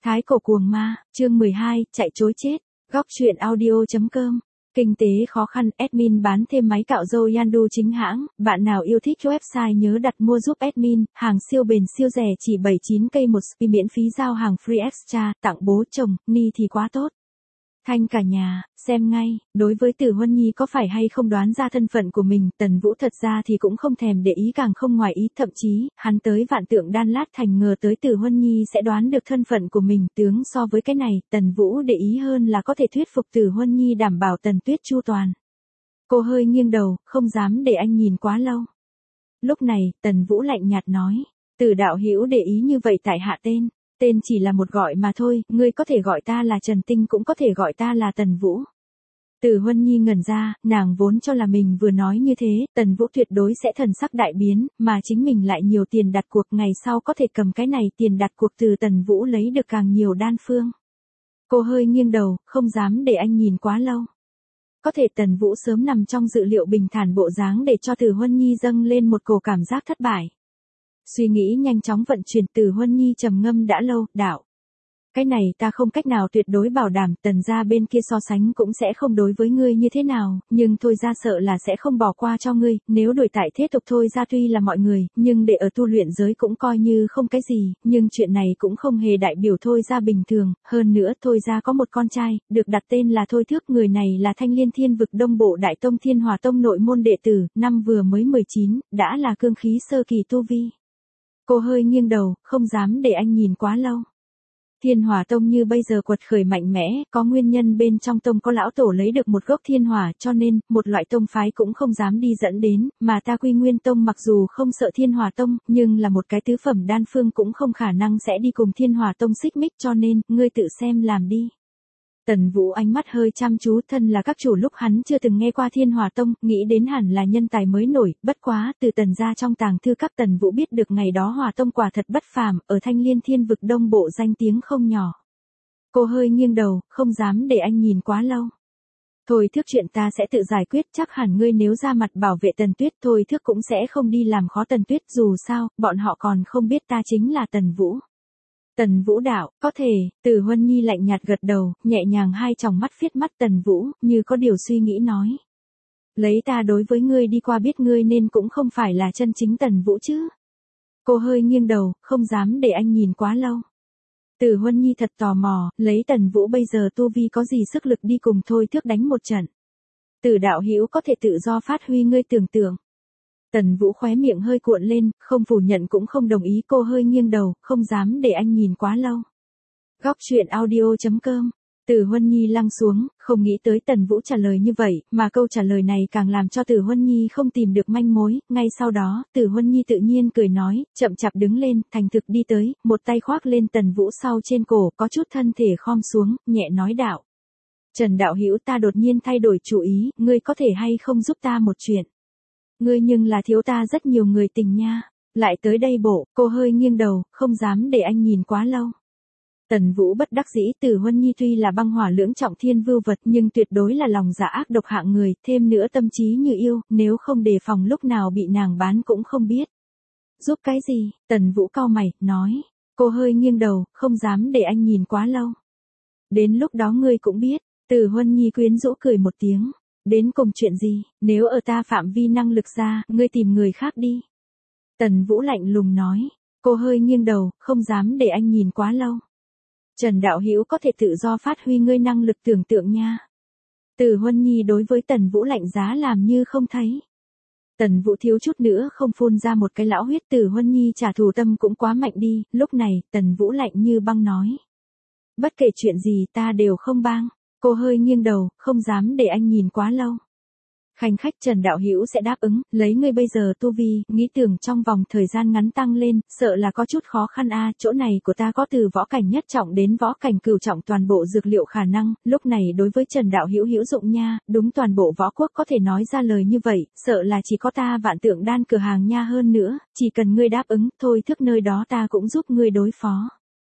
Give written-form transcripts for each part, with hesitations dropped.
Thái cổ cuồng ma, chương 12, chạy chối chết. Góc truyện audio.com. Kinh tế khó khăn, admin bán thêm máy cạo râu Yandu chính hãng. Bạn nào yêu thích website nhớ đặt mua giúp admin. Hàng siêu bền siêu rẻ chỉ 79k một spi, miễn phí giao hàng free extra, tặng bố chồng, ni thì quá tốt. Thanh cả nhà, xem ngay, đối với Từ Huân Nhi có phải hay không đoán ra thân phận của mình, Tần Vũ thật ra thì cũng không thèm để ý, càng không ngoài ý, thậm chí, hắn tới vạn tượng đan lát thành ngờ tới Từ Huân Nhi sẽ đoán được thân phận của mình. Tướng so với cái này, Tần Vũ để ý hơn là có thể thuyết phục Từ Huân Nhi đảm bảo Tần Tuyết chu toàn. Cô hơi nghiêng đầu, không dám để anh nhìn quá lâu. Lúc này, Tần Vũ lạnh nhạt nói, Từ đạo hữu để ý như vậy tại hạ tên. Tên chỉ là một gọi mà thôi, ngươi có thể gọi ta là Trần Tinh, cũng có thể gọi ta là Tần Vũ. Từ Huân Nhi ngẩn ra, nàng vốn cho là mình vừa nói như thế, Tần Vũ tuyệt đối sẽ thần sắc đại biến, mà chính mình lại nhiều tiền đặt cuộc, ngày sau có thể cầm cái này tiền đặt cuộc từ Tần Vũ lấy được càng nhiều đan phương. Cô hơi nghiêng đầu, không dám để anh nhìn quá lâu. Có thể Tần Vũ sớm nằm trong dự liệu bình thản bộ dáng để cho Từ Huân Nhi dâng lên một cổ cảm giác thất bại. Suy nghĩ nhanh chóng vận chuyển, Từ Huân Nhi trầm ngâm đã lâu, đạo. Cái này ta không cách nào tuyệt đối bảo đảm, Tần gia bên kia so sánh cũng sẽ không đối với ngươi như thế nào, nhưng thôi ra sợ là sẽ không bỏ qua cho ngươi, nếu đổi tại thế tục thôi ra tuy là mọi người, nhưng để ở tu luyện giới cũng coi như không cái gì, nhưng chuyện này cũng không hề đại biểu thôi ra bình thường, hơn nữa thôi ra có một con trai, được đặt tên là Thôi Thước, người này là Thanh Liên Thiên Vực Đông Bộ Đại Tông Thiên Hỏa Tông nội môn đệ tử, năm vừa mới 19, đã là cương khí sơ kỳ tu vi. Cô hơi nghiêng đầu, không dám để anh nhìn quá lâu. Thiên Hỏa Tông như bây giờ quật khởi mạnh mẽ, có nguyên nhân bên trong tông có lão tổ lấy được một gốc thiên hỏa, cho nên, một loại tông phái cũng không dám đi dẫn đến, mà ta Quy Nguyên Tông mặc dù không sợ Thiên Hỏa Tông, nhưng là một cái tứ phẩm đan phương cũng không khả năng sẽ đi cùng Thiên Hỏa Tông xích mích, cho nên, ngươi tự xem làm đi. Tần Vũ ánh mắt hơi chăm chú, thân là các chủ lúc hắn chưa từng nghe qua Thiên Hỏa Tông, nghĩ đến hẳn là nhân tài mới nổi, bất quá, từ Tần gia trong tàng thư các Tần Vũ biết được ngày đó Hỏa Tông quả thật bất phàm, ở Thanh Liên Thiên Vực Đông Bộ danh tiếng không nhỏ. Cô hơi nghiêng đầu, không dám để anh nhìn quá lâu. Thôi Thước, chuyện ta sẽ tự giải quyết, chắc hẳn ngươi nếu ra mặt bảo vệ Tần Tuyết, Thôi Thước cũng sẽ không đi làm khó Tần Tuyết, dù sao, bọn họ còn không biết ta chính là Tần Vũ. Tần Vũ đạo, có thể, Từ Huân Nhi lạnh nhạt gật đầu, nhẹ nhàng hai tròng mắt phiết mắt Tần Vũ, như có điều suy nghĩ nói. Lấy ta đối với ngươi đi qua biết ngươi nên cũng không phải là chân chính Tần Vũ chứ. Cô hơi nghiêng đầu, không dám để anh nhìn quá lâu. Từ Huân Nhi thật tò mò, lấy Tần Vũ bây giờ tu vi có gì sức lực đi cùng Thôi Thước đánh một trận. Từ đạo hữu có thể tự do phát huy ngươi tưởng tượng. Tần Vũ khóe miệng hơi cuộn lên, không phủ nhận cũng không đồng ý, cô hơi nghiêng đầu, không dám để anh nhìn quá lâu. Góc truyện audio.com. Từ Huân Nhi lăng xuống, không nghĩ tới Tần Vũ trả lời như vậy, mà câu trả lời này càng làm cho Từ Huân Nhi không tìm được manh mối, ngay sau đó, Từ Huân Nhi tự nhiên cười nói, chậm chạp đứng lên, thành thực đi tới, một tay khoác lên Tần Vũ sau trên cổ, có chút thân thể khom xuống, nhẹ nói đạo. Trần đạo hữu, ta đột nhiên thay đổi chủ ý, ngươi có thể hay không giúp ta một chuyện? Ngươi nhưng là thiếu ta rất nhiều người tình nha. Lại tới đây bộ, cô hơi nghiêng đầu, không dám để anh nhìn quá lâu. Tần Vũ bất đắc dĩ, Từ Huân Nhi tuy là băng hỏa lưỡng trọng thiên vưu vật nhưng tuyệt đối là lòng dạ ác độc hạng người, thêm nữa tâm trí như yêu, nếu không đề phòng lúc nào bị nàng bán cũng không biết. Giúp cái gì? Tần Vũ cau mày, nói. Cô hơi nghiêng đầu, không dám để anh nhìn quá lâu. Đến lúc đó ngươi cũng biết. Từ Huân Nhi quyến rũ cười một tiếng. Đến cùng chuyện gì, nếu ở ta phạm vi năng lực ra, ngươi tìm người khác đi. Tần Vũ lạnh lùng nói. Cô hơi nghiêng đầu, không dám để anh nhìn quá lâu. Trần đạo hữu có thể tự do phát huy ngươi năng lực tưởng tượng nha. Từ Huân Nhi đối với Tần Vũ lạnh giá làm như không thấy. Tần Vũ thiếu chút nữa không phun ra một cái lão huyết. Từ Huân Nhi trả thù tâm cũng quá mạnh đi, lúc này, Tần Vũ lạnh như băng nói. Bất kể chuyện gì ta đều không bang. Cô hơi nghiêng đầu, không dám để anh nhìn quá lâu. Khanh khách, Trần đạo hữu sẽ đáp ứng, lấy ngươi bây giờ tu vi, nghĩ tưởng trong vòng thời gian ngắn tăng lên, sợ là có chút khó khăn a. Chỗ này của ta có từ võ cảnh nhất trọng đến võ cảnh cửu trọng toàn bộ dược liệu khả năng, lúc này đối với Trần đạo hữu hữu dụng nha, đúng toàn bộ võ quốc có thể nói ra lời như vậy, sợ là chỉ có ta Vạn Tượng Đan cửa hàng nha, hơn nữa, chỉ cần ngươi đáp ứng, Thôi Thước nơi đó ta cũng giúp ngươi đối phó.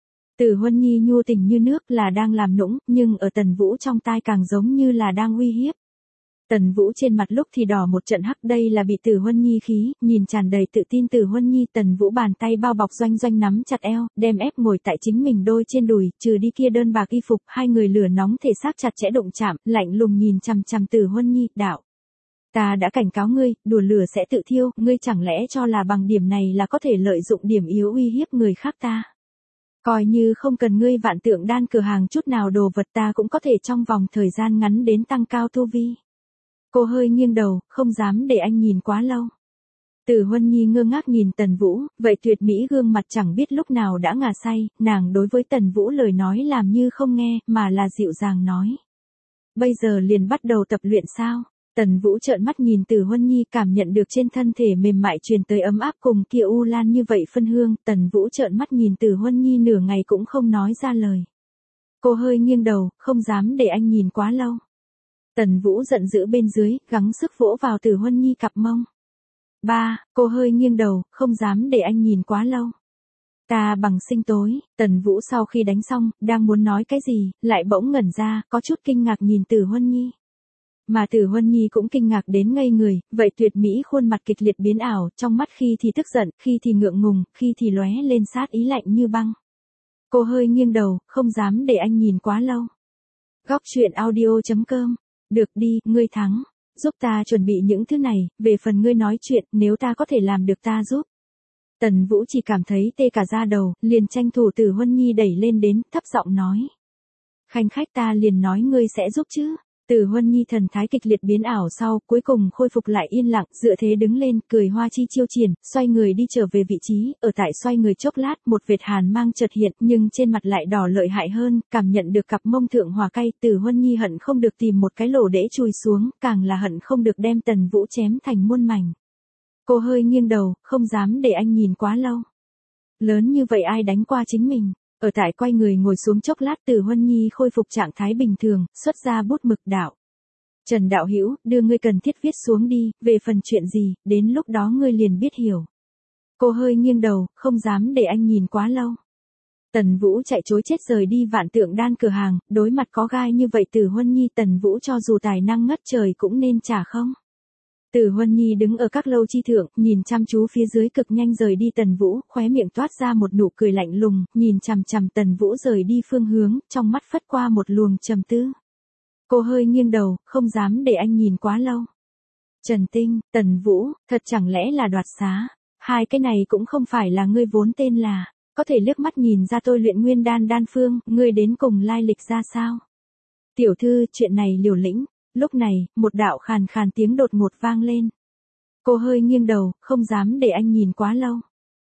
Từ Huân Nhi nhu tình như nước là đang làm nũng, nhưng ở Tần Vũ trong tai càng giống như là đang uy hiếp. Tần Vũ trên mặt lúc thì đỏ một trận hắc, đây là bị Tử Huân Nhi khí, nhìn tràn đầy tự tin Tử Huân Nhi, Tần Vũ bàn tay bao bọc Doanh Doanh nắm chặt eo, đem ép ngồi tại chính mình đôi trên đùi, trừ đi kia đơn bạc y phục, hai người lửa nóng thể xác chặt chẽ đụng chạm, lạnh lùng nhìn chằm chằm Tử Huân Nhi, đạo. Ta đã cảnh cáo ngươi, đùa lửa sẽ tự thiêu, ngươi chẳng lẽ cho là bằng điểm này là có thể lợi dụng điểm yếu uy hiếp người khác ta. Coi như không cần ngươi Vạn Tượng Đan cửa hàng chút nào đồ vật ta cũng có thể trong vòng thời gian ngắn đến tăng cao tu vi. Cô hơi nghiêng đầu, không dám để anh nhìn quá lâu. Tử Huân Nhi ngơ ngác nhìn Tần Vũ, vậy tuyệt mỹ gương mặt chẳng biết lúc nào đã ngà say, nàng đối với Tần Vũ lời nói làm như không nghe, mà là dịu dàng nói. Bây giờ liền bắt đầu tập luyện sao? Tần Vũ trợn mắt nhìn Tử Huân Nhi, cảm nhận được trên thân thể mềm mại truyền tới ấm áp cùng kia u lan như vậy phân hương, Tần Vũ trợn mắt nhìn Tử Huân Nhi nửa ngày cũng không nói ra lời. Cô hơi nghiêng đầu, không dám để anh nhìn quá lâu. Tần Vũ giận dữ bên dưới, gắng sức vỗ vào Tử Huân Nhi cặp mông. Cô hơi nghiêng đầu, không dám để anh nhìn quá lâu. Ta bằng sinh tối, Tần Vũ sau khi đánh xong, đang muốn nói cái gì, lại bỗng ngẩn ra, có chút kinh ngạc nhìn Tử Huân Nhi. Mà Tử Huân Nhi cũng kinh ngạc đến ngây người, vậy tuyệt mỹ khuôn mặt kịch liệt biến ảo, trong mắt khi thì tức giận, khi thì ngượng ngùng, khi thì lóe lên sát ý lạnh như băng. Cô hơi nghiêng đầu, không dám để anh nhìn quá lâu. Góc truyện audio.com. Được đi, ngươi thắng. Giúp ta chuẩn bị những thứ này, về phần ngươi nói chuyện, nếu ta có thể làm được ta giúp. Tần Vũ chỉ cảm thấy tê cả da đầu, liền tranh thủ Tử Huân Nhi đẩy lên đến, thấp giọng nói. Khanh khách ta liền nói ngươi sẽ giúp chứ. Tử Huân Nhi thần thái kịch liệt biến ảo sau, cuối cùng khôi phục lại yên lặng, dựa thế đứng lên, cười hoa chi chiêu triển, xoay người đi trở về vị trí, ở tại xoay người chốc lát, một vệt hàn mang chợt hiện, nhưng trên mặt lại đỏ lợi hại hơn, cảm nhận được cặp mông thượng hòa cay, Tử Huân Nhi hận không được tìm một cái lỗ để chui xuống, càng là hận không được đem Tần Vũ chém thành muôn mảnh. Cô hơi nghiêng đầu, không dám để anh nhìn quá lâu. Lớn như vậy ai đánh qua chính mình. Ở tại quay người ngồi xuống chốc lát, Tử Huân Nhi khôi phục trạng thái bình thường, xuất ra bút mực, đạo. Trần đạo hữu, đưa ngươi cần thiết viết xuống đi, về phần chuyện gì, đến lúc đó ngươi liền biết hiểu. Cô hơi nghiêng đầu, không dám để anh nhìn quá lâu. Tần Vũ chạy chối chết rời đi Vạn Tượng Đan cửa hàng, đối mặt có gai như vậy Tử Huân Nhi, Tần Vũ cho dù tài năng ngất trời cũng nên trả không. Tử Huân Nhi đứng ở các lâu chi thượng, nhìn chăm chú phía dưới cực nhanh rời đi Tần Vũ, khóe miệng toát ra một nụ cười lạnh lùng, nhìn chằm chằm Tần Vũ rời đi phương hướng, trong mắt phất qua một luồng trầm tư. Cô hơi nghiêng đầu, không dám để anh nhìn quá lâu. Trần Tinh, Tần Vũ, thật chẳng lẽ là đoạt xá? Hai cái này cũng không phải là ngươi vốn tên là, có thể liếc mắt nhìn ra tôi luyện nguyên đan đan phương, ngươi đến cùng lai lịch ra sao? Tiểu thư, chuyện này liều lĩnh. Lúc này, một đạo khàn khàn tiếng đột ngột vang lên. Cô hơi nghiêng đầu, không dám để anh nhìn quá lâu.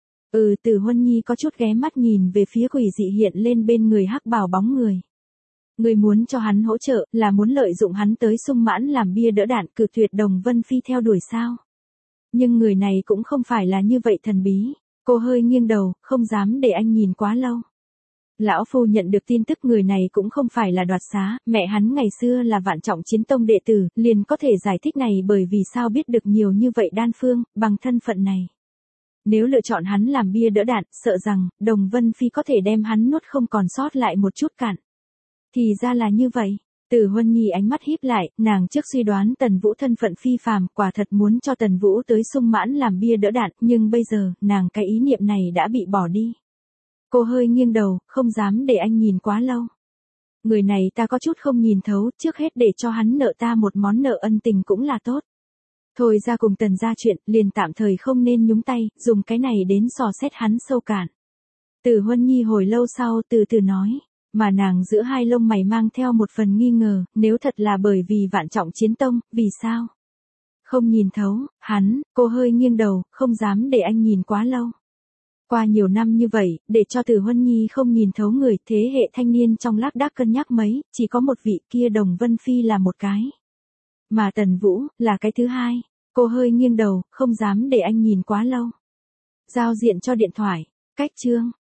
Tử Huân Nhi có chút ghé mắt nhìn về phía quỷ dị hiện lên bên người hắc bào bóng người. Người muốn cho hắn hỗ trợ, là muốn lợi dụng hắn tới sung mãn làm bia đỡ đạn, cự tuyệt Đồng Vân Phi theo đuổi sao? Nhưng người này cũng không phải là như vậy thần bí. Cô hơi nghiêng đầu, không dám để anh nhìn quá lâu. Lão phu nhận được tin tức người này cũng không phải là đoạt xá, mẹ hắn ngày xưa là Vạn Trọng Chiến Tông đệ tử, liền có thể giải thích này bởi vì sao biết được nhiều như vậy đan phương, bằng thân phận này. Nếu lựa chọn hắn làm bia đỡ đạn, sợ rằng, Đồng Vân Phi có thể đem hắn nuốt không còn sót lại một chút cạn. Thì ra là như vậy. Tử Huân Nhi ánh mắt híp lại, nàng trước suy đoán Tần Vũ thân phận phi phàm, quả thật muốn cho Tần Vũ tới sung mãn làm bia đỡ đạn, nhưng bây giờ, nàng cái ý niệm này đã bị bỏ đi. Cô hơi nghiêng đầu, không dám để anh nhìn quá lâu. Người này ta có chút không nhìn thấu, trước hết để cho hắn nợ ta một món nợ ân tình cũng là tốt. Thôi ra cùng Tần ra chuyện, liền tạm thời không nên nhúng tay, dùng cái này đến dò xét hắn sâu cạn. Tử Huân Nhi hồi lâu sau từ từ nói, mà nàng giữa hai lông mày mang theo một phần nghi ngờ, nếu thật là bởi vì Vạn Trọng Chiến Tông, vì sao? Không nhìn thấu, hắn, cô hơi nghiêng đầu, không dám để anh nhìn quá lâu. Qua nhiều năm như vậy, để cho Tử Huân Nhi không nhìn thấu người, thế hệ thanh niên trong lác đác cân nhắc mấy, chỉ có một vị kia Đồng Vân Phi là một cái. Mà Tần Vũ, là cái thứ hai. Cô hơi nghiêng đầu, không dám để anh nhìn quá lâu. Giao diện cho điện thoại. Cách chương.